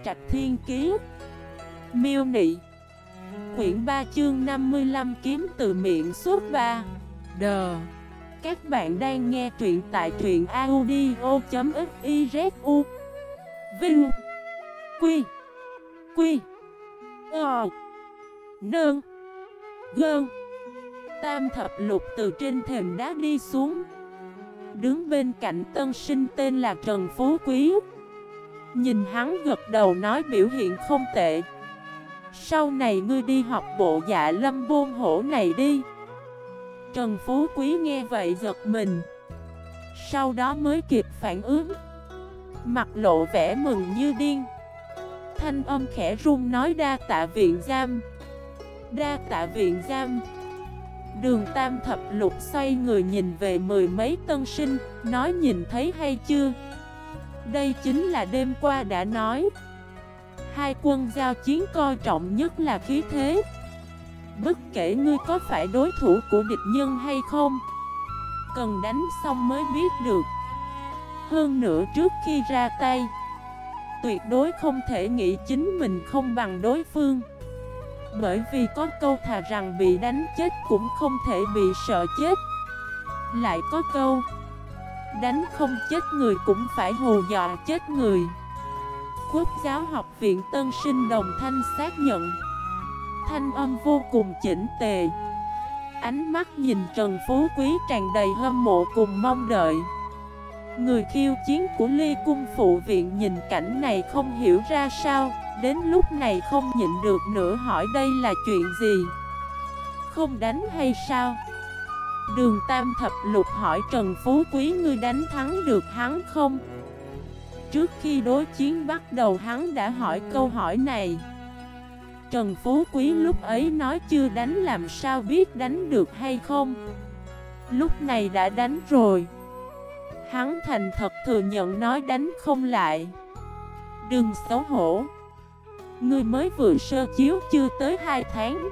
Trạch Thiên Kiế. Miêu Nị. Quyển 3 chương 55 kiếm từ miệng xuất ba. Đờ. Các bạn đang nghe truyện tại truyện audio.xyz. Vinh. Quy. Quy. Nương. Gơn. Tam thập lục từ trên thềm đá đi xuống, đứng bên cạnh tân sinh tên là Trần Phú Quý. Nhìn hắn gật đầu nói biểu hiện không tệ. Sau này ngươi đi học bộ Dạ Lâm Bôn Hổ này đi. Trần Phú Quý nghe vậy giật mình, sau đó mới kịp phản ứng, mặt lộ vẻ mừng như điên. Thanh âm khẽ run nói đa tạ viện giam. Đa tạ viện giam. Đường Tam thập lục xoay người nhìn về mười mấy tân sinh, nói nhìn thấy hay chưa? Đây chính là đêm qua đã nói, hai quân giao chiến coi trọng nhất là khí thế. Bất kể ngươi có phải đối thủ của địch nhân hay không, cần đánh xong mới biết được. Hơn nữa trước khi ra tay, tuyệt đối không thể nghĩ chính mình không bằng đối phương. Bởi vì có câu thà rằng bị đánh chết cũng không thể bị sợ chết. Lại có câu đánh không chết người cũng phải hù dọa chết người. Quốc giáo học viện tân sinh đồng thanh xác nhận. Thanh âm vô cùng chỉnh tề, ánh mắt nhìn Trần Phú Quý tràn đầy hâm mộ cùng mong đợi. Người khiêu chiến của Ly Cung phụ viện nhìn cảnh này không hiểu ra sao, đến lúc này không nhịn được nữa hỏi đây là chuyện gì? Không đánh hay sao? Đường Tam thập lục hỏi Trần Phú Quý ngươi đánh thắng được hắn không? Trước khi đối chiến bắt đầu hắn đã hỏi câu hỏi này. Trần Phú Quý lúc ấy nói chưa đánh làm sao biết đánh được hay không. Lúc này đã đánh rồi. Hắn thành thật thừa nhận nói đánh không lại. Đừng xấu hổ. Ngươi mới vừa sơ chiếu chưa tới 2 tháng,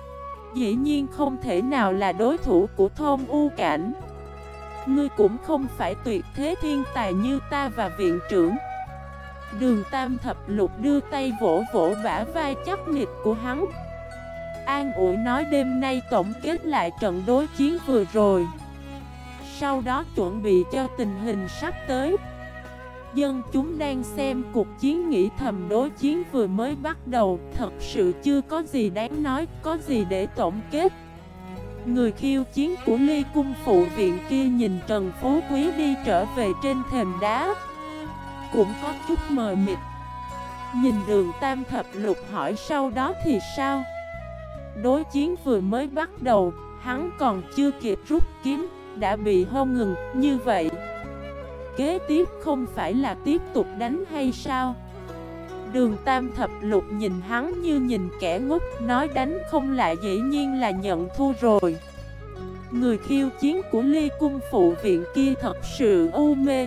dĩ nhiên không thể nào là đối thủ của Thôn U Cảnh. Ngươi cũng không phải tuyệt thế thiên tài như ta và viện trưởng. Đường Tam thập lục đưa tay vỗ vỗ bả vai chắc nịch của hắn, an ủi nói đêm nay tổng kết lại trận đối chiến vừa rồi, sau đó chuẩn bị cho tình hình sắp tới. Dân chúng đang xem cuộc chiến nghĩ thầm đối chiến vừa mới bắt đầu, thật sự chưa có gì đáng nói, có gì để tổng kết. Người khiêu chiến của Ly Cung phụ viện kia nhìn Trần Phú Quý đi trở về trên thềm đá, cũng có chút mờ mịt. Nhìn đường Tam thập lục hỏi sau đó thì sao? Đối chiến vừa mới bắt đầu, hắn còn chưa kịp rút kiếm, đã bị hông ngừng, như vậy kế tiếp không phải là tiếp tục đánh hay sao? Đường Tam thập lục nhìn hắn như nhìn kẻ ngốc, nói đánh không lại dĩ nhiên là nhận thua rồi. Người khiêu chiến của Ly Cung phụ viện kia thật sự u mê,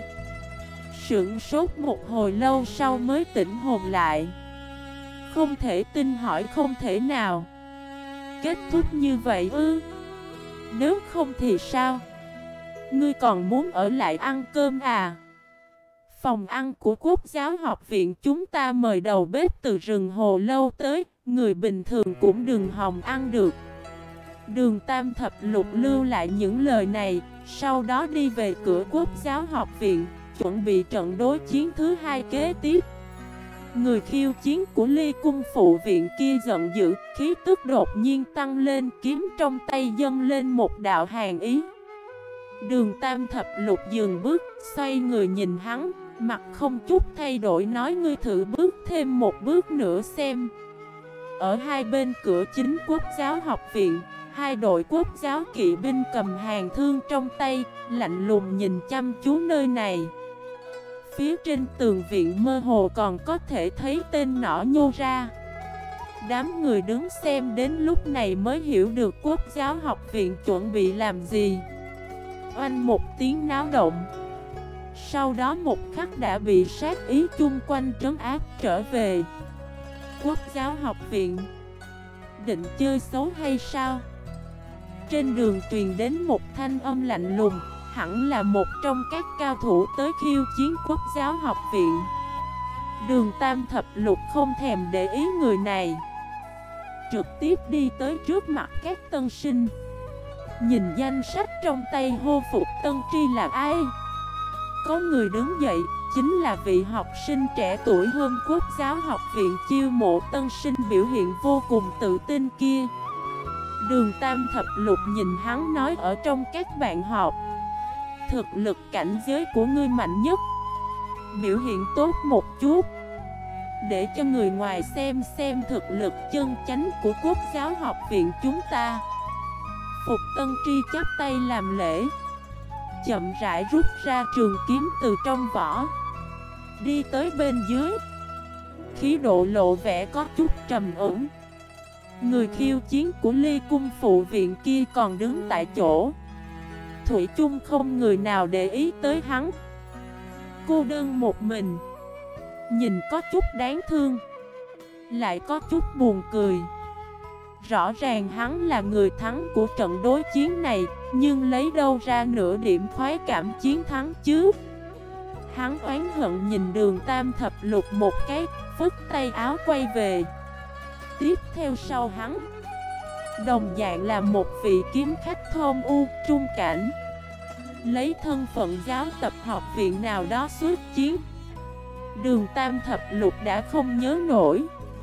sửng sốt một hồi lâu sau mới tỉnh hồn lại. Không thể tin hỏi không thể nào. Kết thúc như vậy ư? Nếu không thì sao? Ngươi còn muốn ở lại ăn cơm à? Phòng ăn của Quốc giáo học viện chúng ta mời đầu bếp từ rừng Hồ Lâu tới, người bình thường cũng đừng hòng ăn được. Đường Tam thập lục lưu lại những lời này, sau đó đi về cửa Quốc giáo học viện, chuẩn bị trận đối chiến thứ hai kế tiếp. Người khiêu chiến của Ly Cung phụ viện kia giận dữ, khí tức đột nhiên tăng lên, kiếm trong tay dâng lên một đạo hàn ý. Đường Tam thập lục dừng bước, xoay người nhìn hắn, mặt không chút thay đổi nói ngươi thử bước thêm một bước nữa xem. Ở hai bên cửa chính Quốc giáo học viện, hai đội Quốc giáo kỵ binh cầm hàn thương trong tay, lạnh lùng nhìn chăm chú nơi này. Phía trên tường viện mơ hồ còn có thể thấy tên nỏ nhô ra. Đám người đứng xem đến lúc này mới hiểu được Quốc giáo học viện chuẩn bị làm gì. Oanh một tiếng náo động, sau đó một khắc đã bị sát ý chung quanh trấn áp trở về. Quốc giáo học viện định chơi xấu hay sao? Trên đường truyền đến một thanh âm lạnh lùng, hẳn là một trong các cao thủ tới khiêu chiến Quốc giáo học viện. Đường Tam Thập Lục không thèm để ý người này, trực tiếp đi tới trước mặt các tân sinh. Nhìn danh sách trong tay hô Phục Tân Tri là ai. Có người đứng dậy, chính là vị học sinh trẻ tuổi hơn Quốc giáo học viện chiêu mộ tân sinh biểu hiện vô cùng tự tin kia. Đường Tam Thập Lục nhìn hắn nói, ở trong các bạn học, thực lực cảnh giới của ngươi mạnh nhất, biểu hiện tốt một chút, để cho người ngoài xem thực lực chân chánh của Quốc giáo học viện chúng ta. Phục Tân Tri chắp tay làm lễ, chậm rãi rút ra trường kiếm từ trong vỏ, đi tới bên dưới. Khí độ lộ vẻ có chút trầm ổn. Người khiêu chiến của Ly Cung phụ viện kia còn đứng tại chỗ, thủy chung không người nào để ý tới hắn. Cô đơn một mình, nhìn có chút đáng thương, lại có chút buồn cười. Rõ ràng hắn là người thắng của trận đối chiến này, nhưng lấy đâu ra nửa điểm khoái cảm chiến thắng chứ. Hắn oán hận nhìn Đường Tam Thập Lục một cái, phất tay áo quay về. Tiếp theo sau hắn, đồng dạng là một vị kiếm khách thôn u trung cảnh, lấy thân phận giáo tập học viện nào đó xuất chiến. Đường Tam Thập Lục đã không nhớ nổi.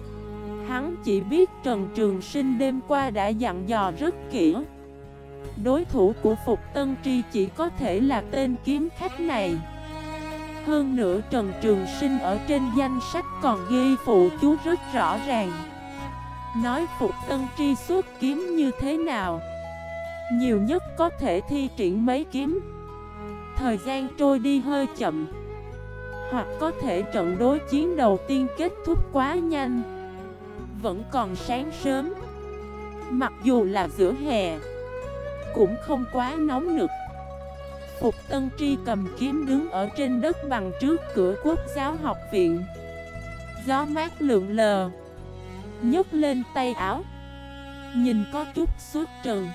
Hắn chỉ biết Trần Trường Sinh đêm qua đã dặn dò rất kỹ, đối thủ của Phục Tân Tri chỉ có thể là tên kiếm khách này. Hơn nữa Trần Trường Sinh ở trên danh sách còn ghi phụ chú rất rõ ràng, nói Phục Tân Tri xuất kiếm như thế nào, nhiều nhất có thể thi triển mấy kiếm, thời gian trôi đi hơi chậm, hoặc có thể trận đối chiến đầu tiên kết thúc quá nhanh. Vẫn còn sáng sớm, mặc dù là giữa hè, cũng không quá nóng nực. Phục Tân Tri cầm kiếm đứng ở trên đất bằng trước cửa Quốc giáo học viện. Gió mát lượn lờ, nhấc lên tay áo, nhìn có chút xuất trần.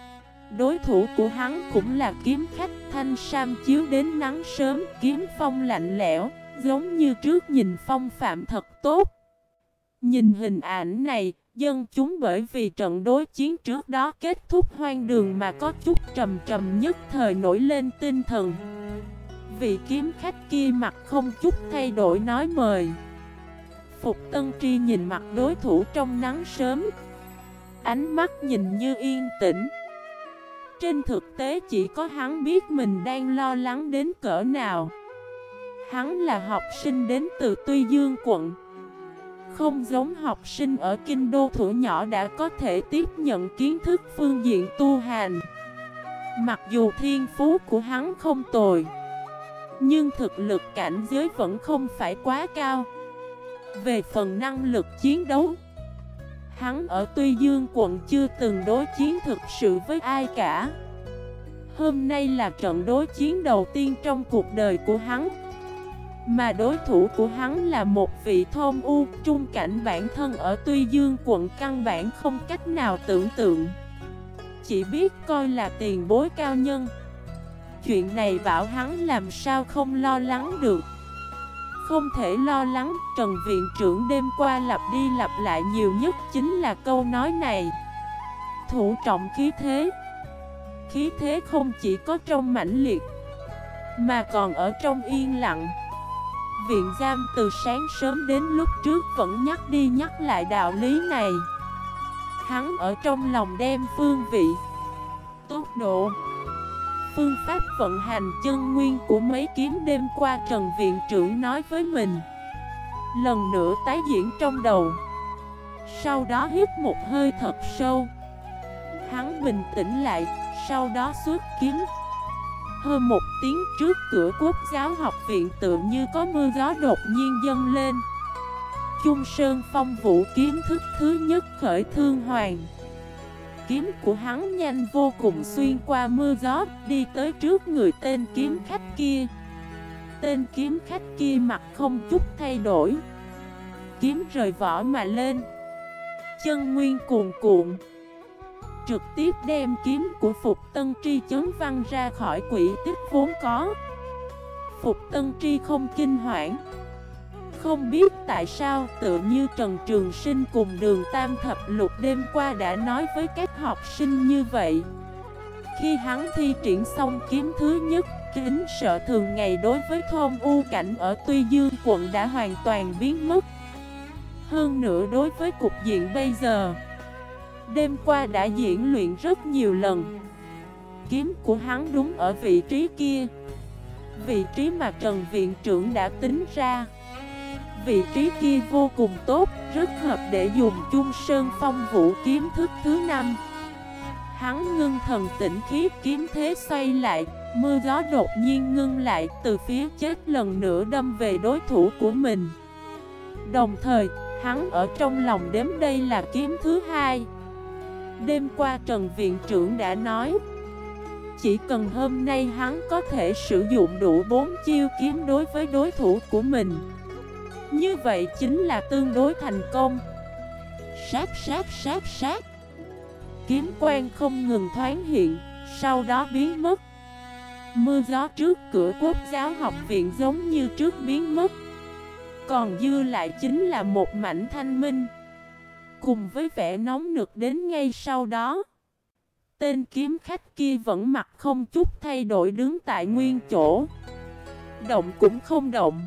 Đối thủ của hắn cũng là kiếm khách thanh sam chiếu đến nắng sớm, kiếm phong lạnh lẽo, giống như trước nhìn phong phạm thật tốt. Nhìn hình ảnh này, dân chúng bởi vì trận đối chiến trước đó kết thúc hoang đường mà có chút trầm trầm, nhất thời nổi lên tinh thần. Vị kiếm khách kia mặt không chút thay đổi nói mời. Phục Tân Tri nhìn mặt đối thủ trong nắng sớm, ánh mắt nhìn như yên tĩnh. Trên thực tế chỉ có hắn biết mình đang lo lắng đến cỡ nào. Hắn là học sinh đến từ Tuy Dương quận, không giống học sinh ở kinh đô thuở nhỏ đã có thể tiếp nhận kiến thức phương diện tu hành. Mặc dù thiên phú của hắn không tồi, nhưng thực lực cảnh giới vẫn không phải quá cao. Về phần năng lực chiến đấu, hắn ở Tuy Dương quận chưa từng đối chiến thực sự với ai cả. Hôm nay là trận đối chiến đầu tiên trong cuộc đời của hắn, mà đối thủ của hắn là một vị thôn u trung cảnh, bản thân ở Tuy Dương quận căn bản không cách nào tưởng tượng, chỉ biết coi là tiền bối cao nhân. Chuyện này bảo hắn làm sao không lo lắng được. Không thể lo lắng, Trần viện trưởng đêm qua lặp đi lặp lại nhiều nhất chính là câu nói này. Thủ trọng khí thế. Khí thế không chỉ có trong mãnh liệt, mà còn ở trong yên lặng. Viện giam từ sáng sớm đến lúc trước vẫn nhắc đi nhắc lại đạo lý này. Hắn ở trong lòng đem phương vị, tốc độ, phương pháp vận hành chân nguyên của mấy kiếm đêm qua Trần viện trưởng nói với mình, lần nữa tái diễn trong đầu. Sau đó hít một hơi thật sâu. Hắn bình tĩnh lại, sau đó xuất kiếm. Hơ một tiếng, trước cửa Quốc giáo học viện tựa như có mưa gió đột nhiên dâng lên. Chung Sơn Phong Vũ kiếm thức thứ nhất khởi thương hoàng. Kiếm của hắn nhanh vô cùng xuyên qua mưa gió, đi tới trước người tên kiếm khách kia. Tên kiếm khách kia mặt không chút thay đổi, kiếm rời vỏ mà lên, chân nguyên cuồn cuộn, trực tiếp đem kiếm của Phục Tân Tri chấn văng ra khỏi quỹ tích vốn có. Phục Tân Tri không kinh hoảng, Không biết tại sao tự như Trần Trường Sinh cùng Đường Tam Thập Lục đêm qua đã nói với các học sinh như vậy. Khi hắn thi triển xong kiếm thứ nhất, kính sợ thường ngày đối với thôn U Cảnh ở Tuy Dương quận đã hoàn toàn biến mất. Hơn nữa đối với cục diện bây giờ, đêm qua đã diễn luyện rất nhiều lần. Kiếm của hắn đúng ở vị trí kia, vị trí mà Trần Viện Trưởng đã tính ra. Vị trí kia vô cùng tốt, rất hợp để dùng chung Sơn Phong Vũ kiếm thức thứ 5. Hắn ngưng thần tĩnh khí, kiếm thế xoay lại, mưa gió đột nhiên ngưng lại, từ phía chết lần nữa đâm về đối thủ của mình. Đồng thời, hắn ở trong lòng đếm đây là kiếm thứ 2. Đêm qua Trần Viện Trưởng đã nói, chỉ cần hôm nay hắn có thể sử dụng đủ 4 chiêu kiếm đối với đối thủ của mình, như vậy chính là tương đối thành công. Sát sát sát sát. Kiếm quang không ngừng thoáng hiện, sau đó biến mất. Mưa gió trước cửa Quốc giáo học viện giống như trước biến mất, còn dư lại chính là một mảnh thanh minh. Cùng với vẻ nóng nực đến ngay sau đó, tên kiếm khách kia vẫn mặt không chút thay đổi đứng tại nguyên chỗ, động cũng không động.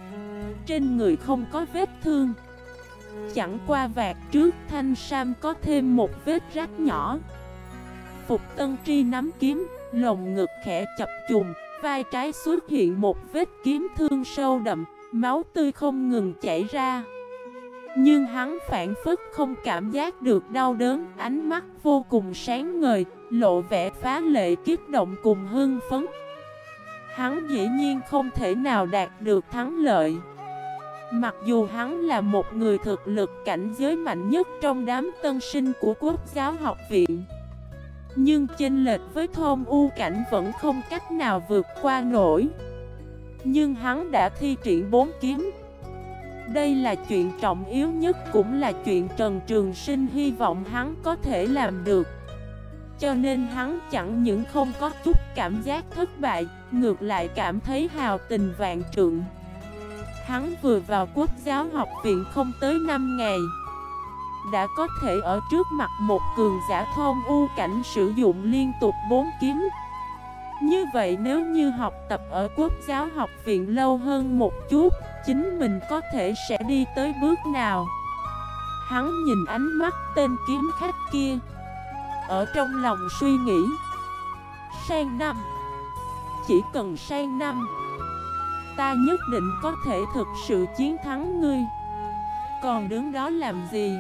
Trên người không có vết thương, chẳng qua vạt trước thanh sam có thêm một vết rách nhỏ. Phục Tân Tri nắm kiếm, lồng ngực khẽ chập trùng, vai trái xuất hiện một vết kiếm thương sâu đậm, máu tươi không ngừng chảy ra. Nhưng hắn phản phất không cảm giác được đau đớn, ánh mắt vô cùng sáng ngời, lộ vẻ phá lệ kích động cùng hưng phấn. Hắn dĩ nhiên không thể nào đạt được thắng lợi. Mặc dù hắn là một người thực lực cảnh giới mạnh nhất trong đám tân sinh của Quốc giáo học viện, nhưng chênh lệch với thôn U Cảnh vẫn không cách nào vượt qua nổi. Nhưng hắn đã thi triển 4 kiếm. Đây là chuyện trọng yếu nhất, cũng là chuyện Trần Trường Sinh hy vọng hắn có thể làm được. Cho nên hắn chẳng những không có chút cảm giác thất bại, ngược lại cảm thấy hào tình vạn trượng. Hắn vừa vào Quốc giáo học viện không tới 5 ngày, đã có thể ở trước mặt một cường giả thôn U Cảnh sử dụng liên tục 4 kiếm. Như vậy nếu như học tập ở Quốc giáo học viện lâu hơn một chút, chính mình có thể sẽ đi tới bước nào? Hắn nhìn ánh mắt tên kiếm khách kia, ở trong lòng suy nghĩ, sang năm, chỉ cần sang năm, ta nhất định có thể thực sự chiến thắng ngươi. Còn đứng đó làm gì?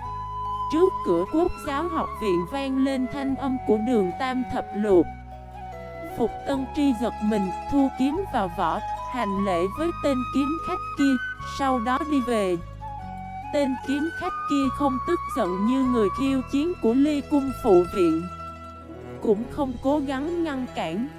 Trước cửa Quốc giáo học viện vang lên thanh âm của Đường Tam Thập Lục. Phục Tân Tri giật mình, thu kiếm vào vỏ, hành lễ với tên kiếm khách kia, sau đó đi về. Tên kiếm khách kia không tức giận như người khiêu chiến của Ly Cung phụ viện, cũng không cố gắng ngăn cản.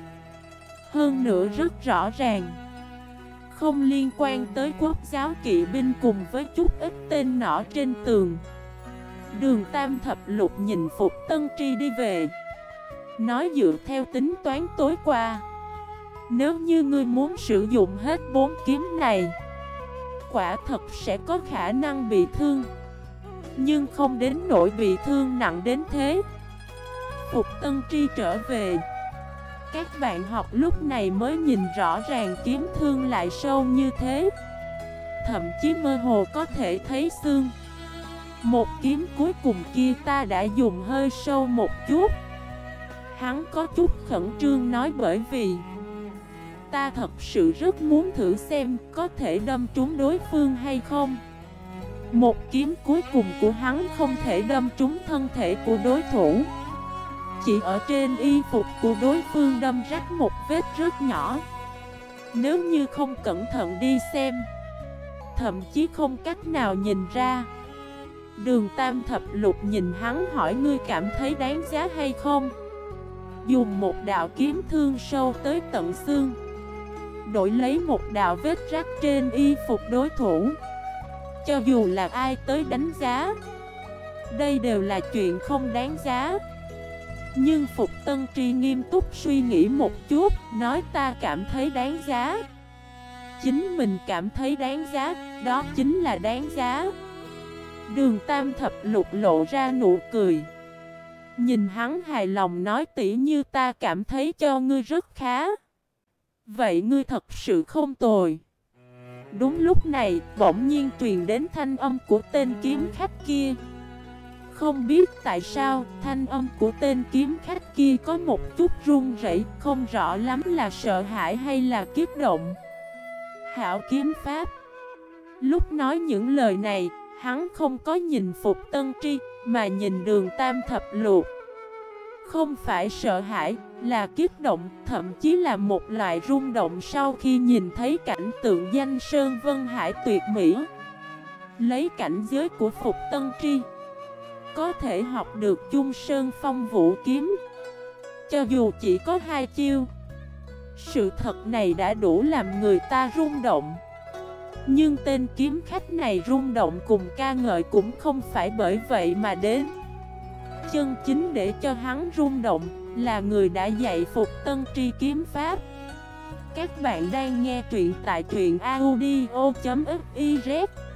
Hơn nữa rất rõ ràng, không liên quan tới Quốc giáo kỵ binh cùng với chút ít tên nỏ trên tường. Đường Tam Thập Lục nhìn Phục Tân Tri đi về, nói dựa theo tính toán tối qua, nếu như ngươi muốn sử dụng hết 4 kiếm này, quả thật sẽ có khả năng bị thương, nhưng không đến nỗi bị thương nặng đến thế. Phục Tân Tri trở về, các bạn học lúc này mới nhìn rõ ràng kiếm thương lại sâu như thế, thậm chí mơ hồ có thể thấy xương. Một kiếm cuối cùng kia ta đã dùng hơi sâu một chút. Hắn có chút khẩn trương nói, bởi vì ta thật sự rất muốn thử xem có thể đâm trúng đối phương hay không. Một kiếm cuối cùng của hắn không thể đâm trúng thân thể của đối thủ, chỉ ở trên y phục của đối phương đâm rách một vết rất nhỏ. Nếu như không cẩn thận đi xem, thậm chí không cách nào nhìn ra. Đường Tam Thập Lục nhìn hắn hỏi, ngươi cảm thấy đáng giá hay không? Dùng một đạo kiếm thương sâu tới tận xương, đổi lấy một đạo vết rách trên y phục đối thủ, cho dù là ai tới đánh giá, đây đều là chuyện không đáng giá. Nhưng Phục Tân Tri nghiêm túc suy nghĩ một chút, nói ta cảm thấy đáng giá. chính mình cảm thấy đáng giá, đó chính là đáng giá. Đường Tam Thập Lục lộ ra nụ cười. Nhìn hắn hài lòng nói tỉ như ta cảm thấy cho ngươi rất khá. Vậy ngươi thật sự không tồi. Đúng lúc này, bỗng nhiên truyền đến thanh âm của tên kiếm khách kia. Không biết tại sao, thanh âm của tên kiếm khách kia có một chút run rẩy, không rõ lắm là sợ hãi hay là kiếp động. Hảo kiếm pháp. Lúc nói những lời này, hắn không có nhìn Phục Tân Tri, mà nhìn Đường Tam Thập Lục. Không phải sợ hãi, là kiếp động, thậm chí là một loại rung động sau khi nhìn thấy cảnh tượng danh sơn vân hải tuyệt mỹ. Lấy cảnh giới của Phục Tân Tri, có thể học được Chung Sơn Phong Vũ Kiếm. Cho dù chỉ có 2 chiêu, sự thật này đã đủ làm người ta rung động. Nhưng tên kiếm khách này rung động cùng ca ngợi cũng không phải bởi vậy mà đến. Chân chính để cho hắn rung động là người đã dạy Phục Tân Tri kiếm pháp. Các bạn đang nghe truyện tại truyện audio.fif